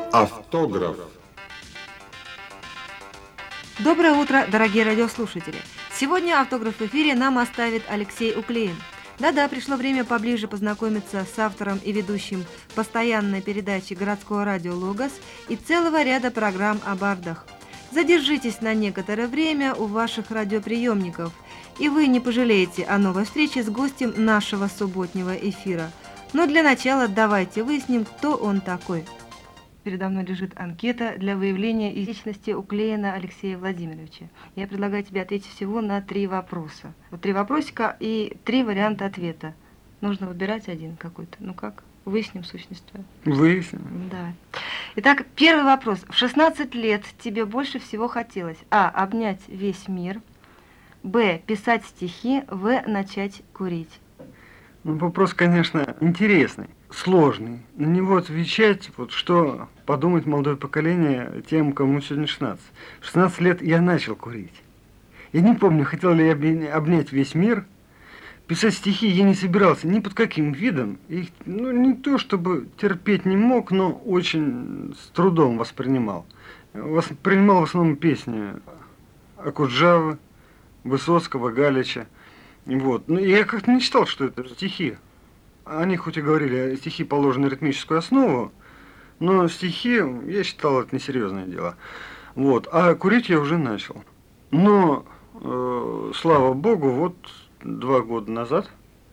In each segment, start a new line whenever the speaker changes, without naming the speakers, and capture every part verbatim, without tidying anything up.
Автограф.
Доброе утро, дорогие радиослушатели! Сегодня автограф в эфире нам оставит Алексей Уклеин. Да-да, пришло время поближе познакомиться с автором и ведущим постоянной передачи городского радио «Логос» и целого ряда программ о бардах. Задержитесь на некоторое время у ваших радиоприемников, и вы не пожалеете о новой встрече с гостем нашего субботнего эфира. Но для начала давайте выясним, кто он такой. Передо мной лежит анкета для выявления личности Уклеина Алексея Владимировича. Я предлагаю тебе ответить всего на три вопроса. Вот три вопросика и три варианта ответа. Нужно выбирать один какой-то. Ну как? Выясним сущность твою.
Выясним.
Да. Итак, первый вопрос. В шестнадцать лет тебе больше всего хотелось: а. Обнять весь мир, б. Писать стихи, в. Начать курить.
Ну, вопрос, конечно, интересный, сложный. На него отвечать, вот что подумает молодое поколение тем, кому сегодня шестнадцать. В шестнадцать лет я начал курить. Я не помню, хотел ли я обнять весь мир. Писать стихи я не собирался ни под каким видом. Их, ну, не то чтобы терпеть не мог, но очень с трудом воспринимал. Воспринимал в основном песни Акуджавы, Высоцкого, Галича. Вот. Ну, я как-то не читал, что это стихи. Они хоть и говорили, стихи положены на ритмическую основу, но стихи, я считал, это несерьезное дело. Вот. А курить я уже начал. Но, э, слава богу, вот два года назад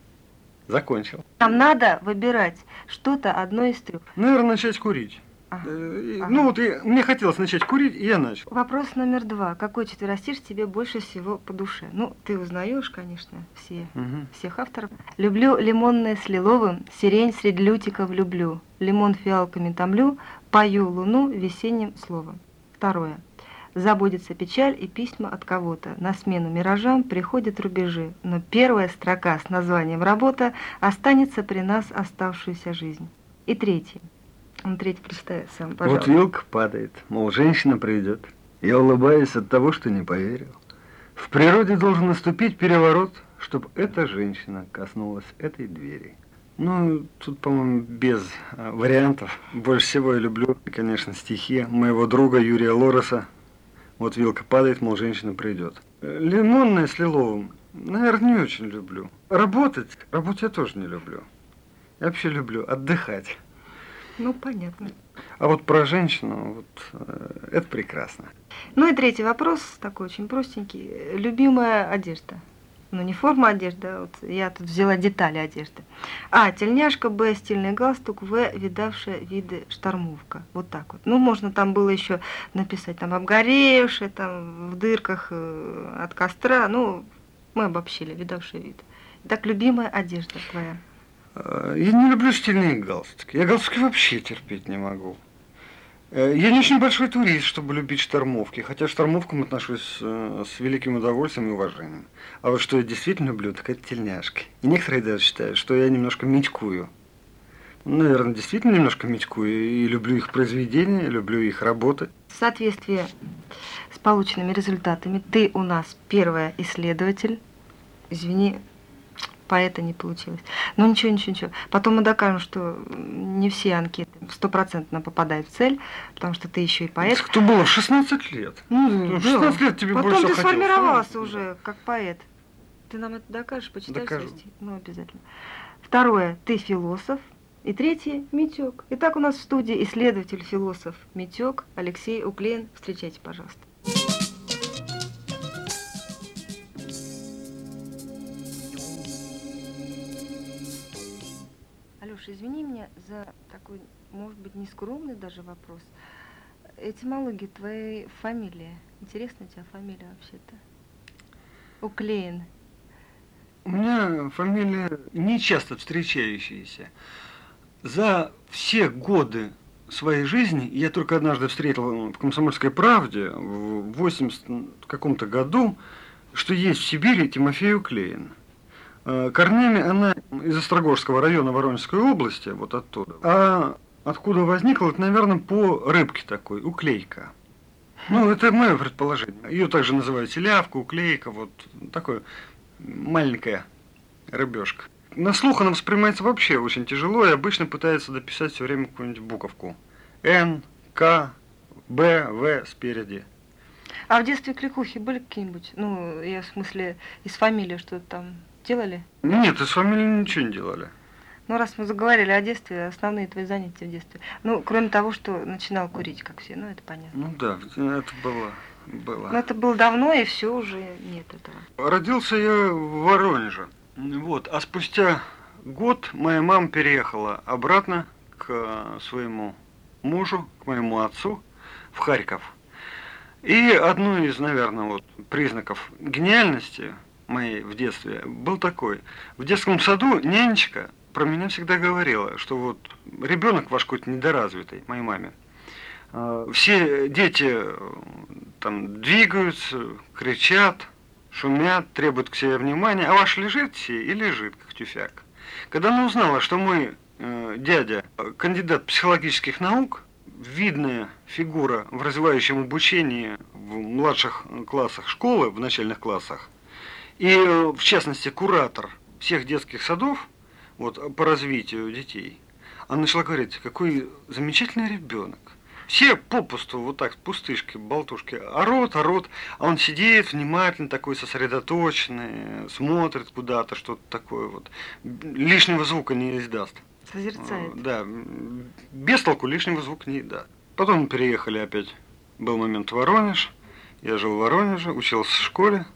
закончил.
Нам надо выбирать что-то одно из трех.
Наверное, начать курить.
Ага.
Э,
Ага.
Ну вот и, мне хотелось начать курить, и я начал.
Вопрос номер два. Какой четверостишь тебе больше всего по душе? Ну, ты узнаешь, конечно, все,
Угу.
всех авторов. Люблю лимонное с лиловым, сирень среди лютиков люблю, лимон фиалками томлю, пою луну весенним словом. Второе. Забудется печаль и письма от кого-то. На смену миражам приходят рубежи, но первая строка с названием «Работа» останется при нас оставшуюся жизнь. И третье. Он третий представит сам, пожалуйста.
Вот вилка падает, мол, женщина придет. Я улыбаюсь от того, что не поверил. В природе должен наступить переворот, чтобы эта женщина коснулась этой двери. Ну, тут, по-моему, без а, вариантов. Больше всего я люблю, конечно, стихи моего друга Юрия Лороса. Вот вилка падает, мол, женщина придет. Лимонное с лиловым, наверное, не очень люблю. Работать, работать я тоже не люблю. Я вообще люблю отдыхать.
Ну, понятно.
А вот про женщину, вот, э, это прекрасно.
Ну и третий вопрос, такой очень простенький. Любимая одежда. Ну, не форма одежды, а вот я тут взяла детали одежды. А. Тельняшка, Б. Стильный галстук, В. Видавшая виды штормовка. Вот так вот. Ну, можно там было еще написать, там, обгоревшая, там, в дырках э, от костра. Ну, мы обобщили, видавший вид. Итак, любимая одежда твоя.
Я не люблю стильные галстуки. Я галстуки вообще терпеть не могу. Я не очень большой турист, чтобы любить штормовки, хотя к штормовкам отношусь с великим удовольствием и уважением. А вот что я действительно люблю, так это тельняшки. И некоторые даже считают, что я немножко митькую. Наверное, действительно немножко митькую, и люблю их произведения, люблю их работы.
В соответствии с полученными результатами ты у нас первая исследователь. Извини, поэта не получилось. Ну ничего, ничего, ничего. Потом мы докажем, что не все анкеты стопроцентно попадают в цель, потому что ты еще и поэт.
Кто было в шестнадцать лет?
Ну,
в шестнадцать
да.
лет тебе
Потом
больше
ты
хотелось.
сформировался уже как поэт. Ты нам это докажешь, почитаешь
Докажу.
свои стихи? Ну, обязательно. Второе, ты философ. И третье, Митек. Итак, у нас в студии исследователь-философ Митек Алексей Уклеин. Встречайте, пожалуйста. Алёша, извини меня за такой, может быть, нескромный даже вопрос. Этимология твоей фамилии. Интересная у тебя фамилия вообще-то? Уклеин.
У меня фамилия не часто встречающаяся. За все годы своей жизни я только однажды встретил в «Комсомольской правде» в восьмидесятом каком-то году, что есть в Сибири Тимофей Уклеин. Корнями она из Острогожского района Воронежской области, вот оттуда. А откуда возникла, это, наверное, по рыбке такой, уклейка. Ну, это мое предположение. Ее также называют селявка, уклейка, вот такое маленькая рыбешка. На слух она воспринимается вообще очень тяжело и обычно пытается дописать все время какую-нибудь буковку. Н, К, Б, В спереди.
А в детстве кликухи были какие-нибудь? Ну, я в смысле, из фамилии что-то там делали?
Нет, из фамилии ничего не делали.
Ну, раз мы заговорили о детстве, основные твои занятия в детстве. Ну, кроме того, что начинал курить, как все, ну, это понятно.
Ну да, это было. было.
Но это было давно, и все уже нет этого.
Родился я в Воронеже. Вот. А спустя год моя мама переехала обратно к своему мужу, к моему отцу в Харьков. И одно из, наверное, вот признаков гениальности моей в детстве был такой. В детском саду нянечка про меня всегда говорила, что вот ребенок ваш какой-то недоразвитый, моей маме. Все дети там двигаются, кричат, шумят, требуют к себе внимания, а ваш лежит все и лежит, как тюфяк. Когда она узнала, что мой э, дядя кандидат психологических наук, видная фигура в развивающем обучении в младших классах школы, в начальных классах, и э, в частности куратор всех детских садов вот, по развитию детей, она начала говорить, какой замечательный ребенок. Все попусту, вот так, пустышки, болтушки, орут, орут, а он сидит внимательно, такой сосредоточенный, смотрит куда-то, что-то такое вот, лишнего звука не издаст.
Созерцает.
Да, без толку лишнего звука не издаст. Потом мы переехали опять, был момент в Воронеж, я жил в Воронеже, учился в школе,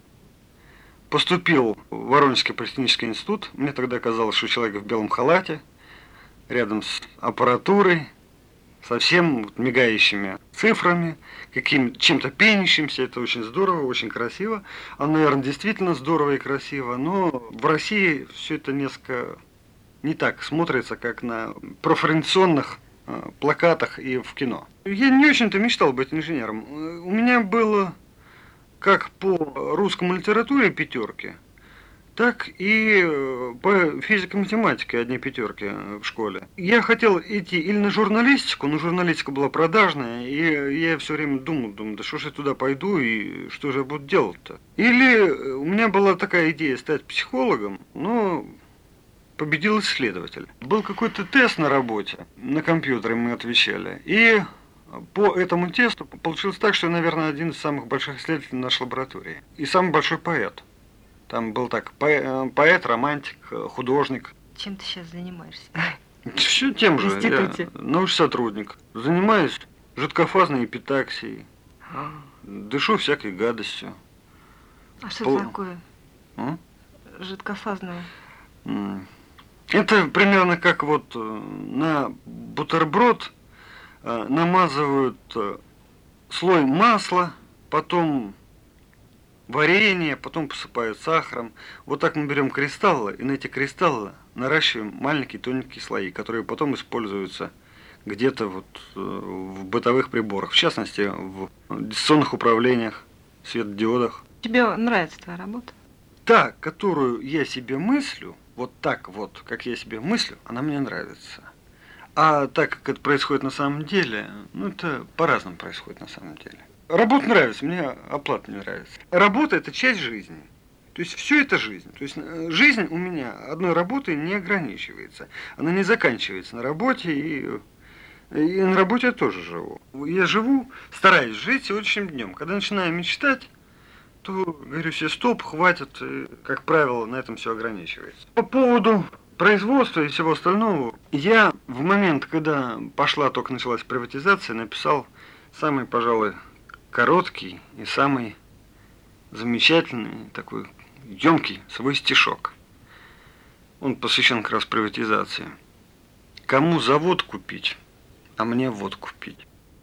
поступил в Воронежский политехнический институт, мне тогда казалось, что человек в белом халате, рядом с аппаратурой, совсем мигающими цифрами, каким, чем-то пенящимся, это очень здорово, очень красиво. Оно, наверное, действительно здорово и красиво, но в России все это несколько не так смотрится, как на профориентационных э, плакатах и в кино. Я не очень-то мечтал быть инженером. У меня было как по русскому литературе пятерки, так и по физико-математике одни пятерки в школе. Я хотел идти или на журналистику, но журналистика была продажная, и я все время думал, думал, да что же я туда пойду и что же я буду делать-то. Или у меня была такая идея стать психологом, но победил исследователь. Был какой-то тест на работе, на компьютере мы отвечали, и по этому тесту получилось так, что я, наверное, один из самых больших исследователей нашей лаборатории. И самый большой поэт. Там был так, поэт, романтик, художник.
Чем ты сейчас занимаешься?
Все тем же.
В институте.
Я научный сотрудник. Занимаюсь жидкофазной эпитаксией. Дышу всякой гадостью.
А что
Пол...
это такое?
А?
Жидкофазное.
Это примерно как вот на бутерброд намазывают слой масла, потом варенье, потом посыпают сахаром. Вот так мы берем кристаллы, и на эти кристаллы наращиваем маленькие тоненькие слои, которые потом используются где-то вот в бытовых приборах, в частности, в дистанционных управлениях, светодиодах.
Тебе нравится твоя работа?
Та, которую я себе мыслю, вот так вот, как я себе мыслю, она мне нравится. А так, как это происходит на самом деле, ну, это по-разному происходит на самом деле. Работа нравится, мне оплата не нравится. Работа – это часть жизни. То есть все это жизнь. То есть жизнь у меня одной работой не ограничивается. Она не заканчивается на работе, и, и на работе я тоже живу. Я живу, стараюсь жить сегодняшним днем. Когда начинаю мечтать, то говорю себе стоп, хватит, и, как правило, на этом все ограничивается. По поводу производства и всего остального, я в момент, когда пошла, только началась приватизация, написал самый, пожалуй, короткий и самый замечательный, такой емкий свой стишок. Он посвящен как раз приватизации. Кому завод купить, а мне водку пить.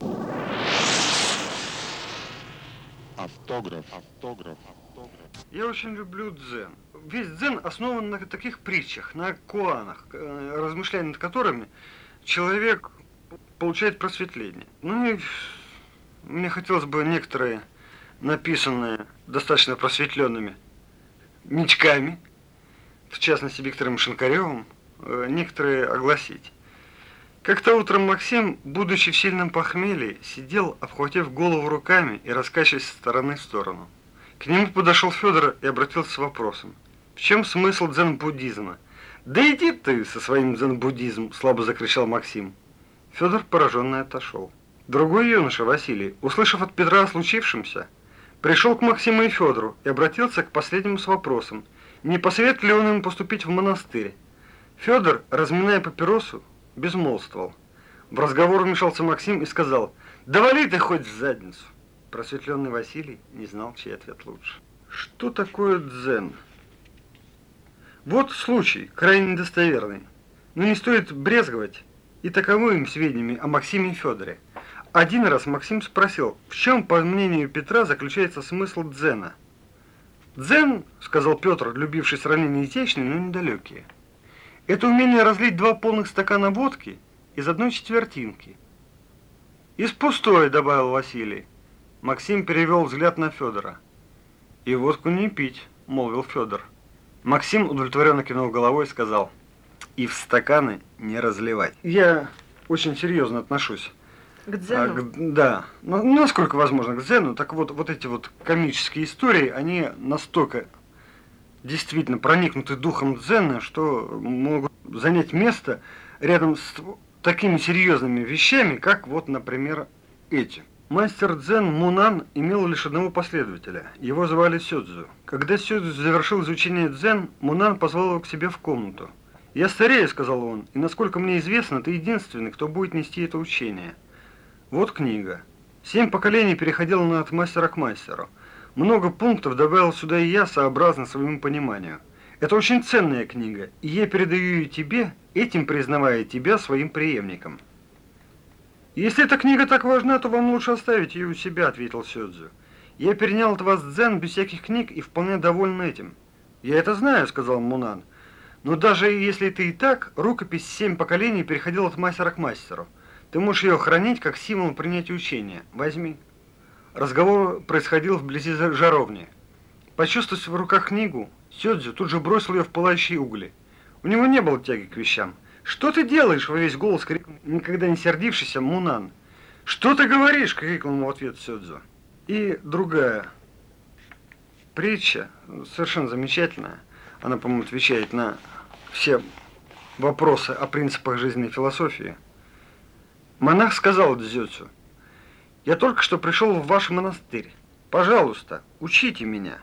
Автограф, автограф, автограф.
Я очень люблю дзен. Весь дзен основан на таких притчах, на коанах, размышляя над которыми человек получает просветление. Ну и мне хотелось бы некоторые, написанные достаточно просветленными мечками, в частности Виктором Шинкаревым, некоторые огласить. Как-то утром Максим, будучи в сильном похмелье, сидел, обхватив голову руками и раскачиваясь со стороны в сторону. К нему подошел Федор и обратился с вопросом: в чем смысл дзен-буддизма? Да иди ты со своим дзен-буддизмом, слабо закричал Максим. Федор пораженно отошел. Другой юноша, Василий, услышав от Петра о случившемся, пришел к Максиму и Федору и обратился к последнему с вопросом, не посоветует ли он ему поступить в монастырь. Федор, разминая папиросу, безмолвствовал. В разговор вмешался Максим и сказал: «Да вали ты хоть в задницу!» Просветленный Василий не знал, чей ответ лучше. Что такое дзен? Вот случай, крайне недостоверный. Но не стоит брезговать и таковыми сведениями о Максиме и Федоре. Один раз Максим спросил, в чем, по мнению Петра, заключается смысл дзена. «Дзен, — сказал Петр, любивший сравнения изящные, но недалекие, — это умение разлить два полных стакана водки из одной четвертинки». «Из пустой, — добавил Василий». Максим перевел взгляд на Федора. «И водку не пить, — молвил Федор». Максим удовлетворенно кивнул головой и сказал: «И в стаканы не разливать». Я очень серьезно отношусь.
К дзену?
А, к, да, ну, насколько возможно к дзену. Так вот, вот эти вот комические истории, они настолько действительно проникнуты духом дзена, что могут занять место рядом с такими серьезными вещами, как вот, например, эти. Мастер дзен Мунан имел лишь одного последователя. Его звали Сёдзю. Когда Сёдзю завершил изучение дзен, Мунан позвал его к себе в комнату. «Я старею, — сказал он, — и, насколько мне известно, ты единственный, кто будет нести это учение. Вот книга. Семь поколений переходило от мастера к мастеру. Много пунктов добавил сюда и я, сообразно своему пониманию. Это очень ценная книга, и я передаю ее тебе, этим признавая тебя своим преемником». «Если эта книга так важна, то вам лучше оставить ее у себя, — ответил Сёдзю. Я перенял от вас дзен без всяких книг и вполне доволен этим». «Я это знаю, — сказал Мунан. Но даже если ты и так, рукопись «Семь поколений» переходила от мастера к мастеру. Ты можешь ее хранить как символ принятия учения. Возьми». Разговор происходил вблизи жаровни. Почувствовав в руках книгу, Сёдзю тут же бросил ее в пылающие угли. У него не было тяги к вещам. «Что ты делаешь?» — во весь голос крикнул никогда не сердившийся Мунан. «Что ты говоришь?» — крикнул ему в ответ Сёдзю. И другая притча, совершенно замечательная. Она, по-моему, отвечает на все вопросы о принципах жизненной философии. Монах сказал Дзёцю: «Я только что пришел в ваш монастырь. Пожалуйста, учите меня».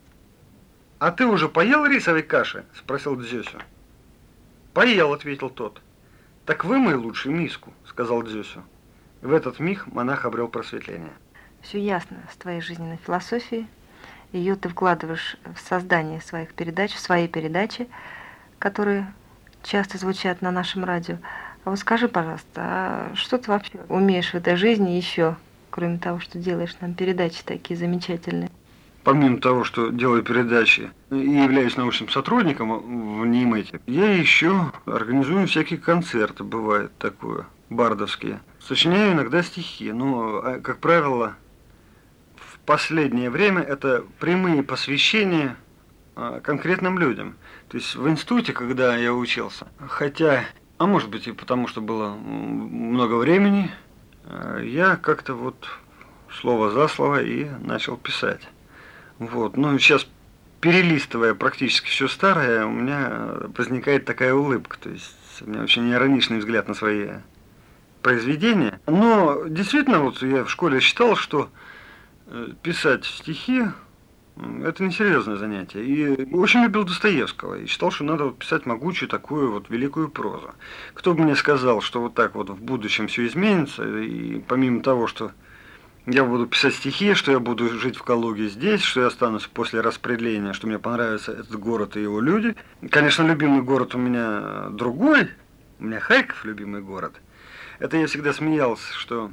«А ты уже поел рисовой каши?» — спросил Дзёцю. «Поел», — ответил тот. «Так вымой лучше миску», — сказал Дзёцю. В этот миг монах обрел просветление.
Все ясно с твоей жизненной философией. Ее ты вкладываешь в создание своих передач, в свои передачи, которые часто звучат на нашем радио. А вот скажи, пожалуйста, а что ты вообще умеешь в этой жизни еще, кроме того, что делаешь нам передачи такие замечательные?
Помимо того, что делаю передачи и являюсь научным сотрудником в НИИМЭТе, я еще организую всякие концерты, бывает такое, бардовские. Сочиняю иногда стихи, но, как правило, в последнее время это прямые посвящения конкретным людям. То есть в институте, когда я учился, хотя, а может быть и потому, что было много времени, я как-то вот слово за слово и начал писать. Вот, ну сейчас, перелистывая практически все старое, у меня возникает такая улыбка, то есть у меня очень ироничный взгляд на свои произведения. Но действительно, вот я в школе считал, что писать стихи – это несерьезное занятие. И очень любил Достоевского, и считал, что надо вот писать могучую такую вот великую прозу. Кто бы мне сказал, что вот так вот в будущем все изменится, и помимо того, что я буду писать стихи, что я буду жить в Калуге здесь, что я останусь после распределения, что мне понравится этот город и его люди. Конечно, любимый город у меня другой, у меня Харьков любимый город. Это я всегда смеялся, что...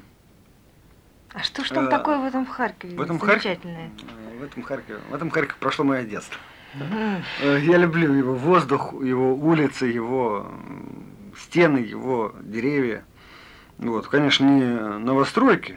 А что ж там а, такое в этом Харькове?
В этом
замечательное?
Харькове, в этом Харькове, в этом Харькове прошло мое детство. Mm. Я люблю его воздух, его улицы, его стены, его деревья. Вот, конечно, не новостройки.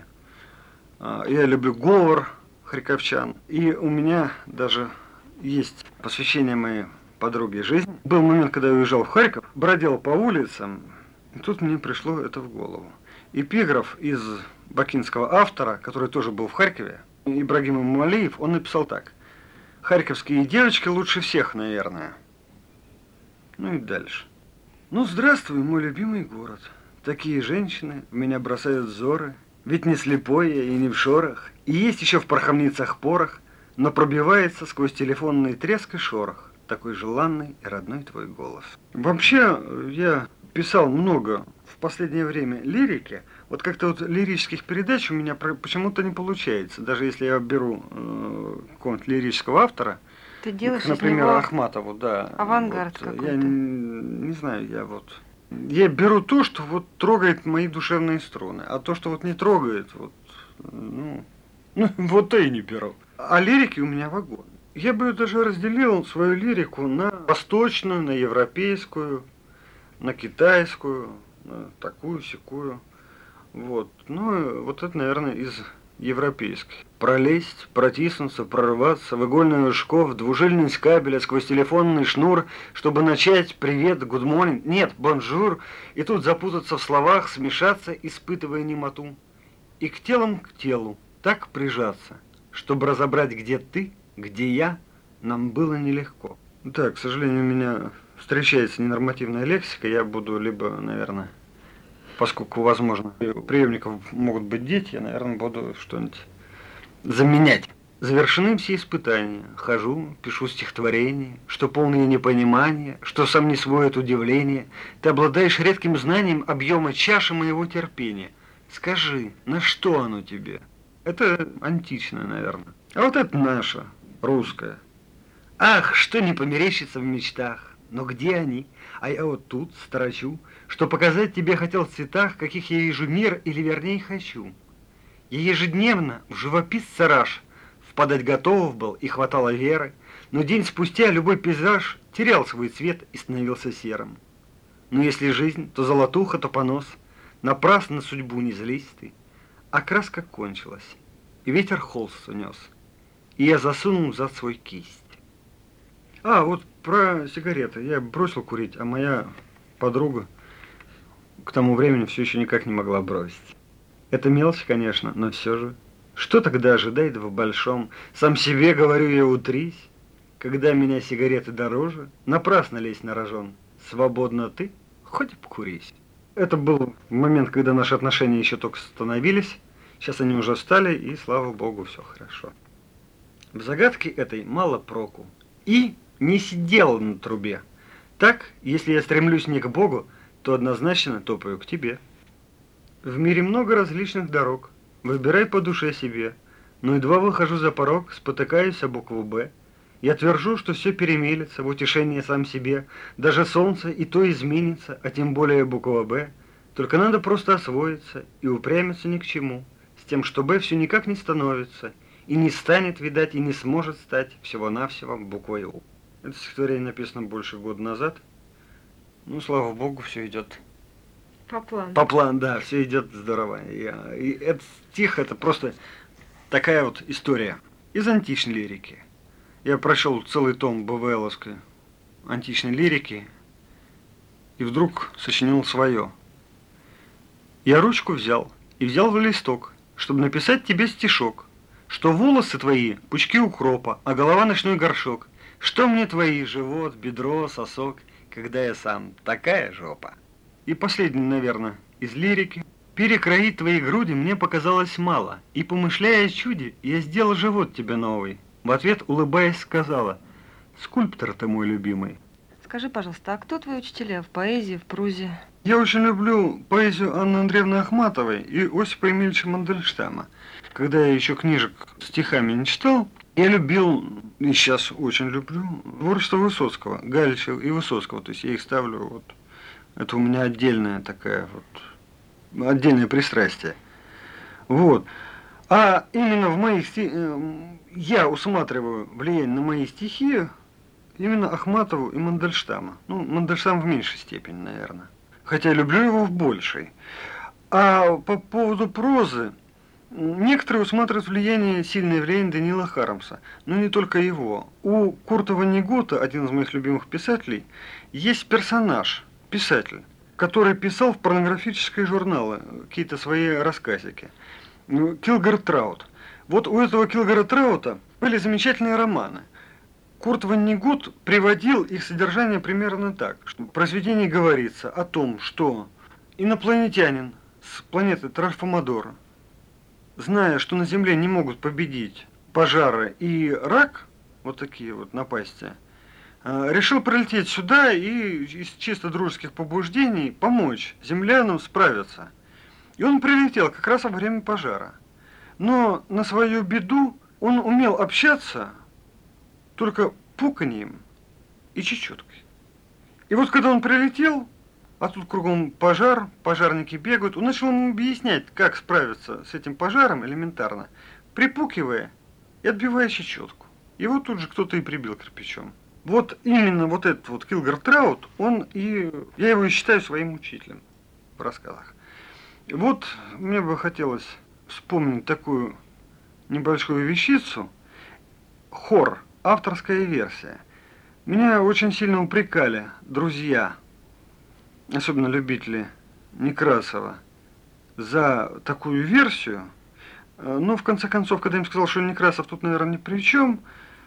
Я люблю говор харьковчан. И у меня даже есть посвящение моей подруге жизни. Был момент, когда я уезжал в Харьков, бродил по улицам, и тут мне пришло это в голову. Эпиграф из бакинского автора, который тоже был в Харькове, Ибрагим Мамалиев, он написал так: «Харьковские девочки лучше всех, наверное». Ну и дальше. «Ну, здравствуй, мой любимый город. Такие женщины в меня бросают взоры, Ведь не слепой я и не в шорах, и есть еще в пороховницах порох, но пробивается сквозь телефонный треск и шорох такой желанный и родной твой голос. Вообще, я писал много в последнее время лирики. Вот как-то вот лирических передач у меня почему-то не получается. Даже если я беру э, какого-нибудь лирического автора,
Ты делаешь
как, например,
из него
Ахматову, да.
авангард
вот,
какой-то.
Я не, не знаю, я вот... Я беру то, что вот трогает мои душевные струны, а то, что вот не трогает, вот, ну, ну вот то и не беру. А лирики у меня вагон. Я бы даже разделил свою лирику на восточную, на европейскую, на китайскую, на такую-сякую. Вот. Ну, вот это, наверное, из европейской. Пролезть, протиснуться, прорваться в игольный шкаф, двужильный скабеля сквозь телефонный шнур, чтобы начать «Привет», «Good morning», нет, «Бонжур», и тут запутаться в словах, смешаться, испытывая немоту. И к телам к телу так прижаться, чтобы разобрать, где ты, где я, нам было нелегко. Так, к сожалению, у меня встречается ненормативная лексика, я буду либо, наверное, поскольку, возможно, у приемников могут быть дети, я, наверное, буду что-нибудь заменять. Завершены все испытания. Хожу, пишу стихотворение, что полное непонимание, что сам не свой от удивления. Ты обладаешь редким знанием объема чаши моего терпения. Скажи, на что оно тебе? Это античное, наверное. А вот это наше, русское. Ах, что не померещится в мечтах. Но где они? А я вот тут строчу, что показать тебе хотел в цветах, каких я вижу мир, или вернее хочу. Я ежедневно в живописца раж впадать готов был и хватало веры, но день спустя любой пейзаж терял свой цвет и становился серым. Но если жизнь, то золотуха, то понос, напрасно судьбу не злись ты, а краска кончилась, и ветер холст унес, и я засунул взад свой кисть. А, вот про сигареты. Я бросил курить, а моя подруга к тому времени все еще никак не могла бросить. Это мелочь, конечно, но все же. Что тогда ожидает в большом? Сам себе говорю я утрись. Когда меня сигареты дороже, напрасно лезь на рожон. Свободно ты, хоть и покурись. Это был момент, когда наши отношения еще только становились. Сейчас они уже стали, и, слава богу, все хорошо. В загадке этой мало проку. И не сидел на трубе. Так, если я стремлюсь не к Богу, то однозначно топаю к тебе. В мире много различных дорог. Выбирай по душе себе. Но едва выхожу за порог, спотыкаюсь о букву «Б». Я твержу, что все перемелется в утешение сам себе. Даже солнце и то изменится, а тем более буква «Б». Только надо просто освоиться и упрямиться ни к чему. С тем, что «Б» все никак не становится. И не станет, видать, и не сможет стать всего-навсего буквой «У». Это стихотворение написано больше года назад. Ну, слава богу, все идет
По плану.
по плану, да, все идет здорово. И, и этот стих, это просто такая вот история из античной лирики. Я прочел целый том БВЛовской античной лирики и вдруг сочинил свое. Я ручку взял и взял в листок, чтобы написать тебе стишок, что волосы твои пучки укропа, а голова ночной горшок. Что мне твои живот, бедро, сосок, когда я сам такая жопа? И последний, наверное, из лирики. Перекроить твои груди мне показалось мало, и, помышляя о чуде, я сделал живот тебе новый. В ответ, улыбаясь, сказала: скульптор ты мой любимый.
Скажи, пожалуйста, а кто твои учителя в поэзии, в прозе?
Я очень люблю поэзию Анны Андреевны Ахматовой и Осипа Емельевича Мандельштама. Когда я еще книжек стихами не читал, я любил, и сейчас очень люблю, творчество Высоцкого, Галича и Высоцкого. То есть я их ставлю, вот, это у меня отдельная такая вот, отдельное пристрастие. Вот. А именно в моих стихах, я усматриваю влияние на мои стихи именно Ахматову и Мандельштама. Ну, Мандельштам в меньшей степени, наверное. Хотя люблю его в большей. А по поводу прозы, некоторые усматривают влияние, сильное влияние Даниила Хармса, но не только его. У Курта Воннегута, один из моих любимых писателей, есть персонаж, писатель, который писал в порнографические журналы какие-то свои рассказики. Килгор Траут. Вот у этого Килгора Траута были замечательные романы. Курт Воннегут приводил их содержание примерно так, что в произведении говорится о том, что инопланетянин с планеты Тральфамадора зная, что на Земле не могут победить пожары и рак, вот такие вот напасти, решил прилететь сюда и из чисто дружеских побуждений помочь землянам справиться. И он прилетел как раз во время пожара. Но на свою беду он умел общаться только пуканьем и чечеткой. И вот когда он прилетел, а тут кругом пожар, пожарники бегают, он начал ему объяснять, как справиться с этим пожаром элементарно, припукивая и отбивая чечетку. Его тут же кто-то и прибил кирпичом. Вот именно вот этот вот Килгар Траут, он и... Я его и считаю своим учителем в рассказах. И вот мне бы хотелось вспомнить такую небольшую вещицу. Хор, авторская версия. Меня очень сильно упрекали друзья, особенно любители Некрасова, за такую версию. Но в конце концов, когда я им сказал, что Некрасов тут, наверное, ни при чем,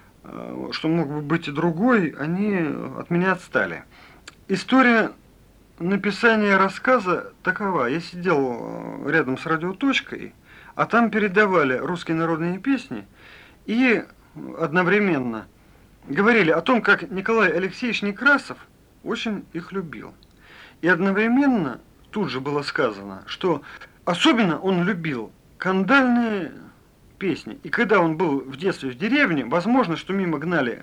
что мог бы быть и другой, они от меня отстали. История написания рассказа такова. Я сидел рядом с радиоточкой, а там передавали русские народные песни и одновременно говорили о том, как Николай Алексеевич Некрасов очень их любил. И одновременно тут же было сказано, что особенно он любил кандальные песни. И когда он был в детстве в деревне, возможно, что мимо гнали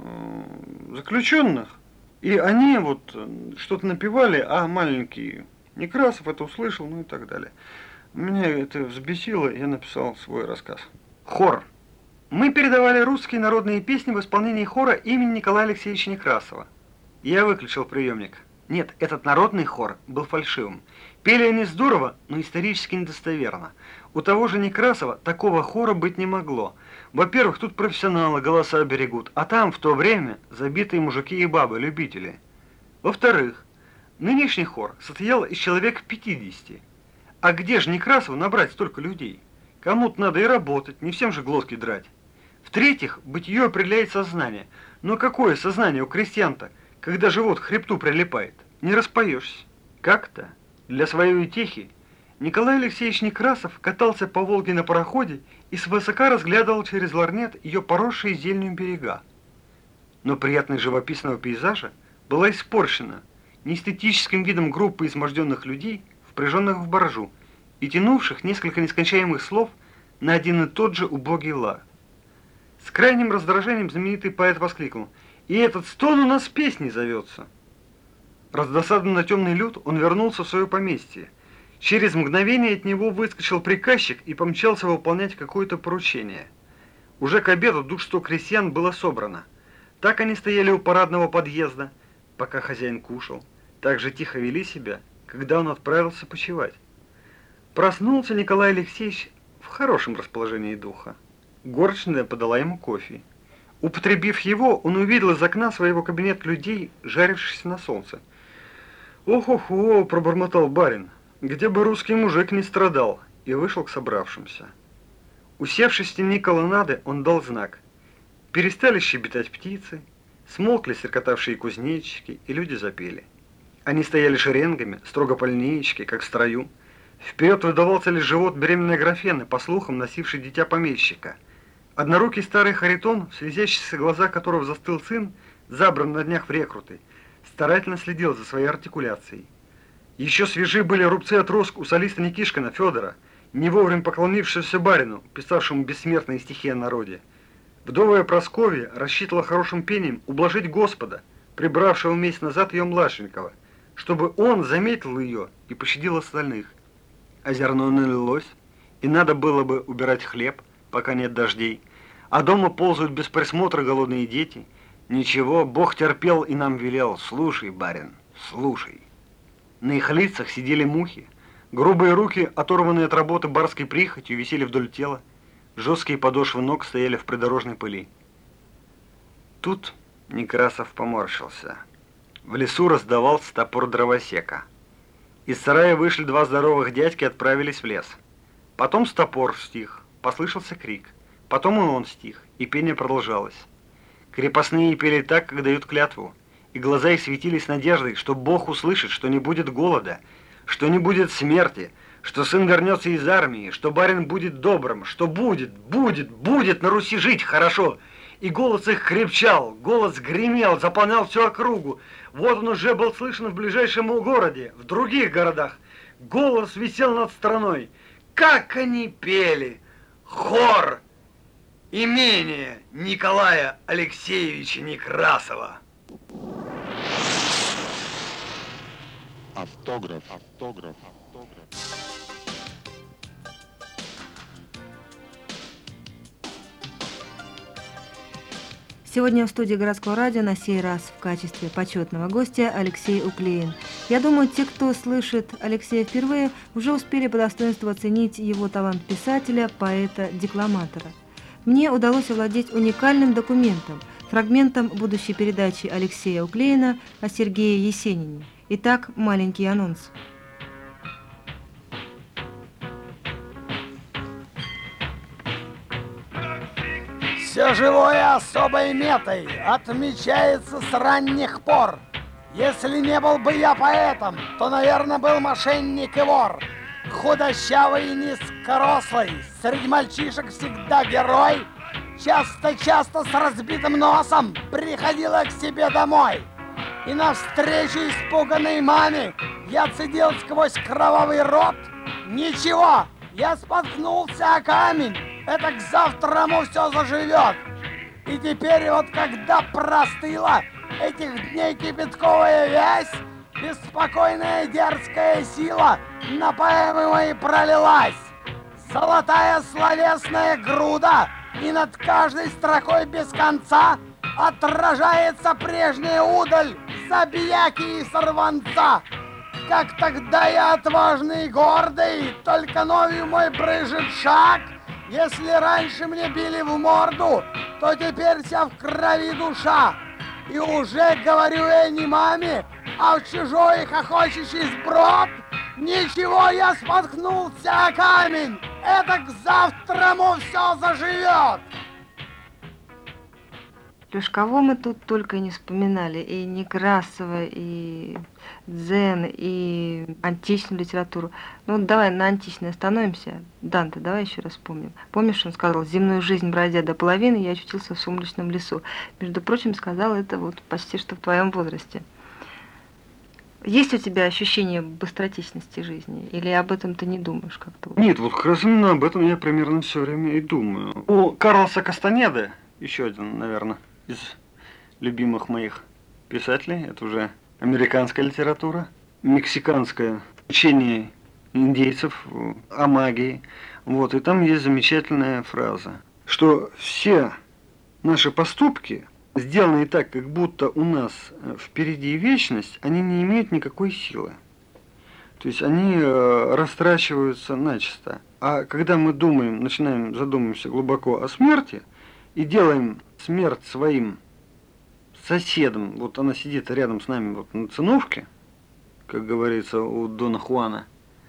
заключенных, и они вот что-то напевали, а маленький Некрасов это услышал, ну и так далее. Меня это взбесило, и я написал свой рассказ. Хор. Мы передавали русские народные песни в исполнении хора имени Николая Алексеевича Некрасова. Я выключил приемник. Нет, этот народный хор был фальшивым. Пели они здорово, но исторически недостоверно. У того же Некрасова такого хора быть не могло. Во-первых, тут профессионалы голоса берегут, а там в то время забитые мужики и бабы, любители. Во-вторых, нынешний хор состоял из человек пятидесяти. А где же Некрасову набрать столько людей? Кому-то надо и работать, не всем же глотки драть. В-третьих, бытие определяет сознание. Но какое сознание у крестьян-то, когда живот к хребту прилипает? Не распоешься. Как-то для своей утехи Николай Алексеевич Некрасов катался по Волге на пароходе и свысока разглядывал через лорнет ее поросшие зеленью берега. Но приятность живописного пейзажа была испорчена неэстетическим видом группы изможденных людей, впряженных в баржу и тянувших несколько нескончаемых слов на один и тот же убогий лад. С крайним раздражением знаменитый поэт воскликнул: «И этот стон у нас песней зовется!» Раздосаданный на темный люд, он вернулся в свое поместье. Через мгновение от него выскочил приказчик и помчался выполнять какое-то поручение. Уже к обеду душ сто крестьян было собрано. Так они стояли у парадного подъезда, пока хозяин кушал. Так же тихо вели себя, когда он отправился почевать. Проснулся Николай Алексеевич в хорошем расположении духа. Горничная подала ему кофе. Употребив его, он увидел из окна своего кабинета людей, жарившихся на солнце. «Ох-ох-ох», — пробормотал барин, — «где бы русский мужик не страдал», и вышел к собравшимся. Усевшись в стене колоннады, он дал знак. Перестали щебетать птицы, смолкли стрекотавшие кузнечики, и люди запели. Они стояли шеренгами, строго по линеечке, как в строю. Вперед выдавался лишь живот беременной графены, по слухам носившей дитя помещика. Однорукий старый Харитон, в слезящиеся глаза которого застыл сын, забран на днях в рекруты, старательно следил за своей артикуляцией. Еще свежи были рубцы от роск у солиста Никишкина Федора, не вовремя поклонившегося барину, писавшему бессмертные стихи о народе. Вдовая Прасковья рассчитывала хорошим пением ублажить Господа, прибравшего месяц назад ее младшенького, чтобы он заметил ее и пощадил остальных. А зерно налилось, и надо было бы убирать хлеб, пока нет дождей, а дома ползают без присмотра голодные дети. Ничего, Бог терпел и нам велел: слушай, барин, слушай. На их лицах сидели мухи, грубые руки, оторванные от работы барской прихотью, висели вдоль тела, жесткие подошвы ног стояли в придорожной пыли. Тут Некрасов поморщился. В лесу раздавался топор дровосека. Из сарая вышли два здоровых дядьки и отправились в лес. Потом стопор стих, послышался крик. Потом и он стих, и пение продолжалось. Крепостные пели так, как дают клятву, и глаза их светились надеждой, что Бог услышит, что не будет голода, что не будет смерти, что сын вернется из армии, что барин будет добрым, что будет, будет, будет на Руси жить хорошо. И голос их крепчал, голос гремел, заполнял всю округу. Вот он уже был слышен в ближайшем городе, в других городах. Голос висел над страной. Как они пели! Хор имения Николая Алексеевича Некрасова.
Автограф, автограф, автограф.
Сегодня в студии городского радио на сей раз в качестве почетного гостя Алексей Уклеин. Я думаю, те, кто слышит Алексея впервые, уже успели по достоинству оценить его талант писателя, поэта, декламатора. Мне удалось овладеть уникальным документом, фрагментом будущей передачи Алексея Уклеина о Сергее Есенине. Итак, маленький анонс.
Все живое особой метой отмечается с ранних пор. Если не был бы я поэтом, то, наверное, был мошенник и вор. Худощавый и низкорослый, среди мальчишек всегда герой. Часто-часто с разбитым носом приходила к себе домой. И навстречу испуганной маме я цедил сквозь кровавый рот: ничего, я споткнулся о камень, это к завтраму все заживет. И теперь вот когда простыла этих дней кипятковая вязь, беспокойная дерзкая сила на поэмы мои пролилась. Золотая словесная груда, и над каждой строкой без конца отражается прежняя удаль забияки и сорванца. Как тогда я отважный и гордый, только новый мой брыжет шаг. Если раньше мне били в морду, то теперь вся в крови душа. И уже говорю я не маме, а в чужой хохочущий сброд: ничего, я споткнулся о камень, это к завтраму все заживет.
Леш, кого мы тут только не вспоминали, и Некрасова, и дзен, и античную литературу. Ну, давай на античной остановимся. Данте, давай еще раз вспомним. Помнишь, он сказал: земную жизнь бродя до половины, я очутился в сумрачном лесу. Между прочим, сказал это вот почти что в твоем возрасте. Есть у тебя ощущение быстротечности жизни? Или об этом ты не думаешь как-то?
Нет, вот как раз именно об этом я примерно все время и думаю. У Карлоса Кастанеды, еще один, наверное, из любимых моих писателей, это уже американская литература, мексиканское учение индейцев о магии. Вот, и там есть замечательная фраза, что все наши поступки, сделанные так, как будто у нас впереди вечность, они не имеют никакой силы. То есть они растрачиваются начисто. А когда мы думаем, начинаем задумываться глубоко о смерти и делаем смерть своим соседом, вот она сидит рядом с нами вот на циновке, как говорится у Дона Хуана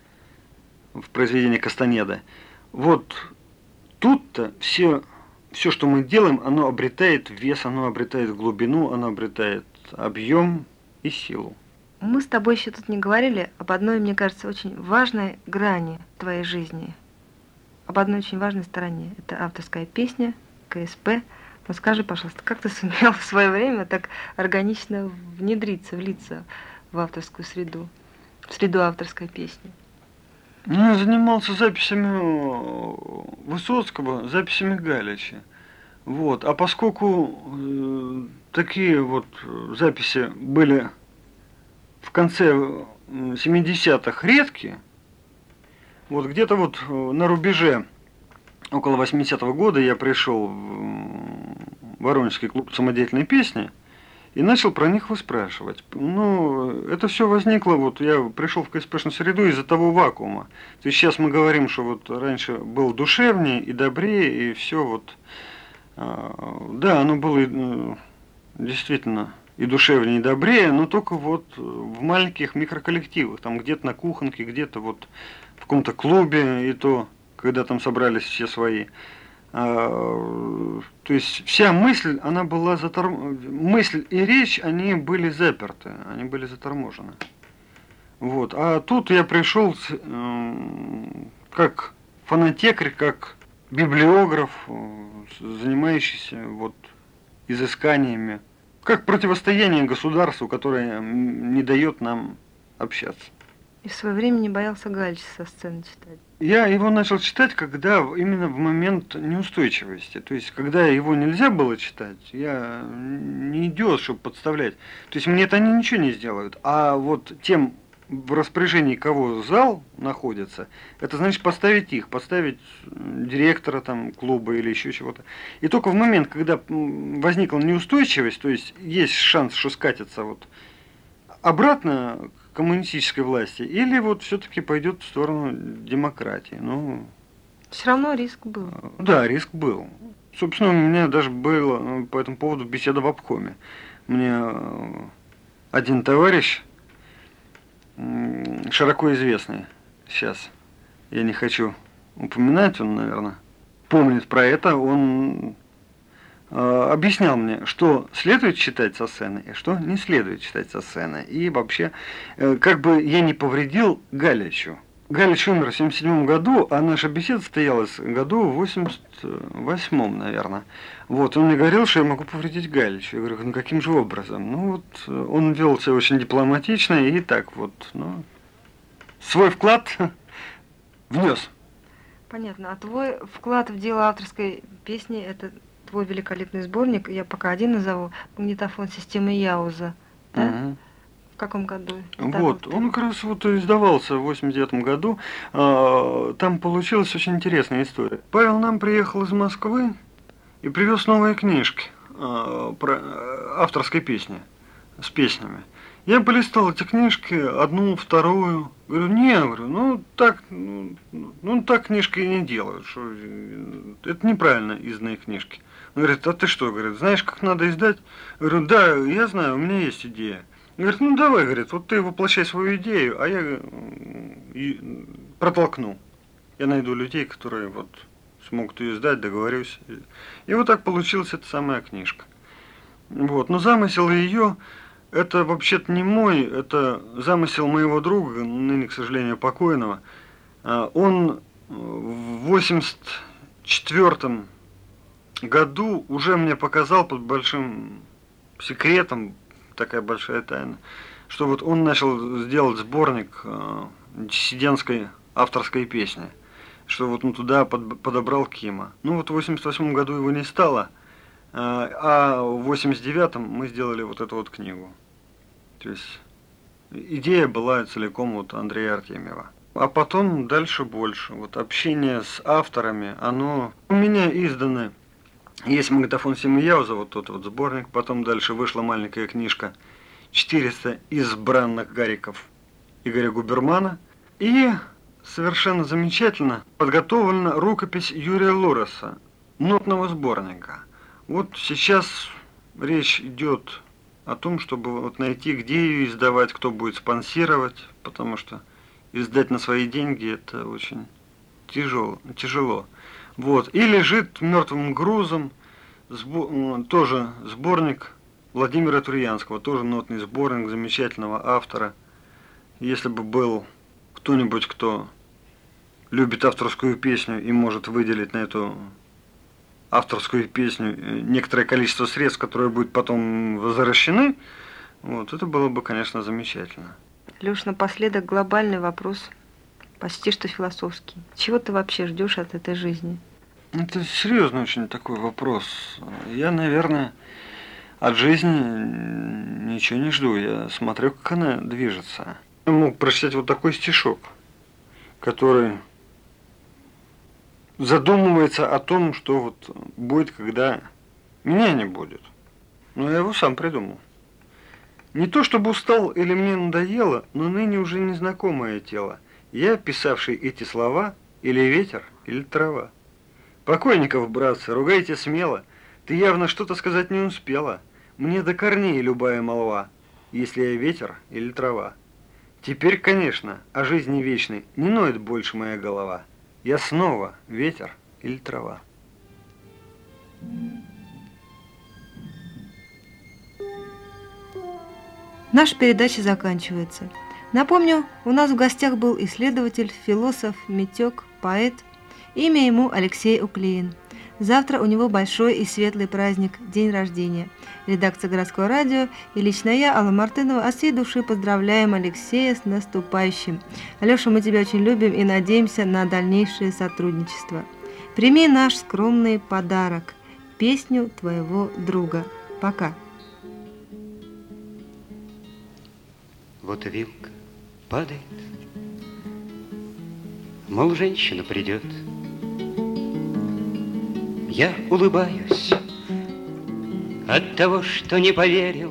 в произведении Кастанеды, вот тут-то все, все, что мы делаем, оно обретает вес, оно обретает глубину, оно обретает объем и силу.
Мы с тобой еще тут не говорили об одной, мне кажется, очень важной грани твоей жизни, об одной очень важной стороне. Это авторская песня, ка эс пэ. Ну скажи, пожалуйста, как ты сумел в свое время так органично внедриться, влиться в авторскую среду, в среду авторской песни?
Ну, я занимался записями Высоцкого, записями Галича. Вот. А поскольку э, такие вот записи были в конце семидесятых редкие, вот где-то вот на рубеже около восьмидесятого года я пришел в Воронежский клуб самодеятельной песни и начал про них выспрашивать. Ну, это все возникло, вот я пришел в ка эс пэ-шную среду из-за того вакуума. То есть сейчас мы говорим, что вот раньше был душевнее и добрее, и все вот. Да, оно было действительно и душевнее, и добрее, но только вот в маленьких микроколлективах, там где-то на кухонке, где-то вот в каком-то клубе, и то, когда там собрались все свои. То есть вся мысль, она была заторможена, мысль и речь, они были заперты, они были заторможены. Вот. А тут я пришел с, э, как фонотекарь, как библиограф, э, занимающийся вот изысканиями, как противостояние государству, которое не дает нам общаться.
И в свое время не боялся Галича со сцены читать.
Я его начал читать, когда именно в момент неустойчивости. То есть, когда его нельзя было читать, я не идиот, чтобы подставлять. То есть, мне-то они ничего не сделают. А вот тем, в распоряжении кого зал находится, это значит поставить их, поставить директора там клуба или еще чего-то. И только в момент, когда возникла неустойчивость, то есть, есть шанс, что скатится вот обратно к коммунистической власти, или вот все-таки пойдет в сторону демократии. Ну,
все равно риск был.
Да, риск был. Собственно, у меня даже было по этому поводу беседа в обкоме. Мне один товарищ, широко известный сейчас, я не хочу упоминать, он, наверное, помнит про это, он э, объяснял мне, что следует читать со сцены, и что не следует читать со сцены. И вообще, э, как бы я не повредил Галичу. Галич умер в семьдесят седьмом году, а наша беседа состоялась в году в восемьдесят восьмом, наверное. Вот, он мне говорил, что я могу повредить Галичу. Я говорю, ну каким же образом? Ну вот, он вел себя очень дипломатично и так вот, ну, свой вклад внес.
Понятно. А твой вклад в дело авторской песни, это твой великолепный сборник, я пока один назову, магнитофон системы Яуза, да? Угу. В каком году?
Вот, он как раз вот издавался в восемьдесят девятом году. Там получилась очень интересная история. Павел нам приехал из Москвы и привез новые книжки про авторской песни, с песнями. Я полистал эти книжки, одну, вторую. Говорю, не, говорю, ну так, ну, ну так книжки и не делают. Что, это неправильно изданные книжки. Он говорит, а ты что, говорит, знаешь, как надо издать? Я говорю, да, я знаю, у меня есть идея. Он говорит, ну давай, говорит, вот ты воплощай свою идею, а я и протолкну. Я найду людей, которые вот смогут ее издать, договорюсь. И вот так получилась эта самая книжка. Вот, но замысел ее, это вообще-то не мой, это замысел моего друга, ныне, к сожалению, покойного. Он в восемьдесят четвёртом году уже мне показал под большим секретом, такая большая тайна, что вот он начал сделать сборник э, диссидентской авторской песни, что вот он туда под, подобрал Кима. Ну вот в восемьдесят восьмом году его не стало, э, а в восемьдесят девятом мы сделали вот эту вот книгу. То есть идея была целиком вот Андрея Артемьева. А потом дальше больше. Вот общение с авторами, оно у меня издано. Есть магнитофон системы Яуза, вот тот вот сборник, потом дальше вышла маленькая книжка четыреста избранных гариков Игоря Губермана. И совершенно замечательно подготовлена рукопись Юрия Лореса, нотного сборника. Вот сейчас речь идет о том, чтобы вот найти, где ее издавать, кто будет спонсировать, потому что издать на свои деньги это очень тяжело. тяжело. Вот. И лежит мертвым грузом сбо тоже сборник Владимира Труянского, тоже нотный сборник замечательного автора. Если бы был кто-нибудь, кто любит авторскую песню и может выделить на эту авторскую песню некоторое количество средств, которые будут потом возвращены, вот, это было бы, конечно, замечательно.
Леш, напоследок глобальный вопрос, почти что философский. Чего ты вообще ждешь от этой жизни?
Это серьезный очень такой вопрос. Я, наверное, от жизни ничего не жду. Я смотрю, как она движется. Я мог прочитать вот такой стишок, который задумывается о том, что вот будет, когда меня не будет. Но я его сам придумал. Не то чтобы устал или мне надоело, но ныне уже незнакомое тело. Я, писавший эти слова, или ветер, или трава. Покойников, братцы, ругайте смело. Ты явно что-то сказать не успела. Мне до корней любая молва, если я ветер или трава. Теперь, конечно, о жизни вечной не ноет больше моя голова. Я снова ветер или трава.
Наша передача заканчивается. Напомню, у нас в гостях был исследователь, философ, метек, поэт. Имя ему Алексей Уклеин. Завтра у него большой и светлый праздник – день рождения. Редакция «Городского радио» и лично я, Алла Мартынова, от всей души поздравляем Алексея с наступающим. Алеша, мы тебя очень любим и надеемся на дальнейшее сотрудничество. Прими наш скромный подарок – песню твоего друга. Пока.
Вот вилка падает, мол, женщина придет. Я улыбаюсь от того, что не поверил.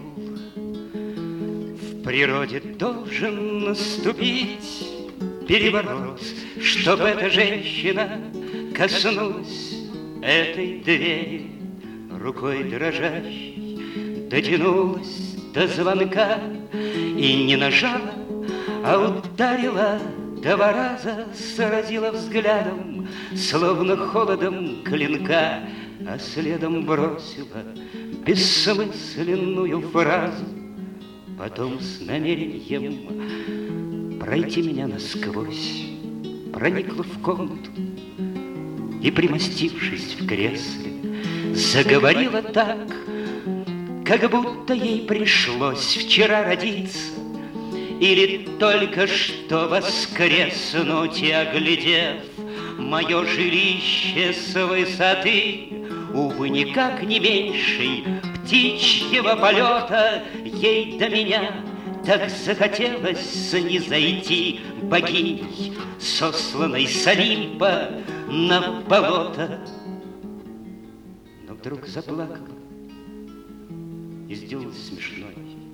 В природе должен наступить переворот, чтобы эта женщина коснулась этой двери, рукой дрожащей дотянулась до звонка и не нажала, а ударила два раза, сразила взглядом, словно холодом клинка, а следом бросила бессмысленную фразу, потом с намерением пройти меня насквозь проникла в комнату и, примостившись в кресле, заговорила так, как будто ей пришлось вчера родиться или только что воскреснуть, и, оглядев мое жилище с высоты, увы, никак не меньшей птичьего полета, ей до меня так захотелось снизойти богиней, сосланной с Олимпа на болото. Но вдруг заплакала и сделалась смешной,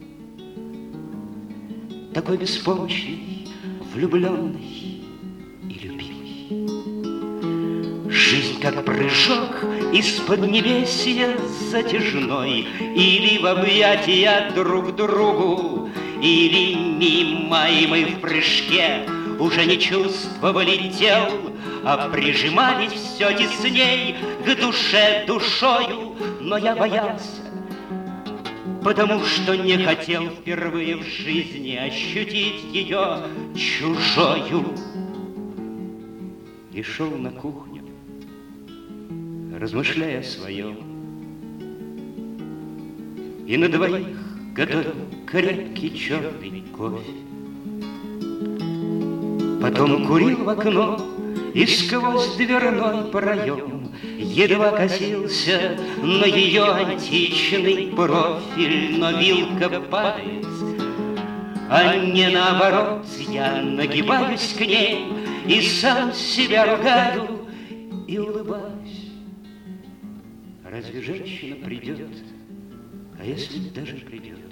такой беспомощный, влюбленный и любимый. Жизнь как прыжок из-под небесия затяжной, или в объятия друг другу, или мимо, и мы в прыжке уже не чувствовали тел, а прижимались все тесней к душе душою. Но я боялся, потому что не хотел впервые в жизни ощутить ее чужою. И шел на кухню, размышляя о своем, и на двоих готовил крепкий черный кофе. Потом курил в окно и сквозь дверной проем едва косился на ее античный профиль, но вилка падает, а не наоборот. Я нагибаюсь к ней и сам себя ругаю и улыбаюсь. Разве женщина придет? А если даже придет?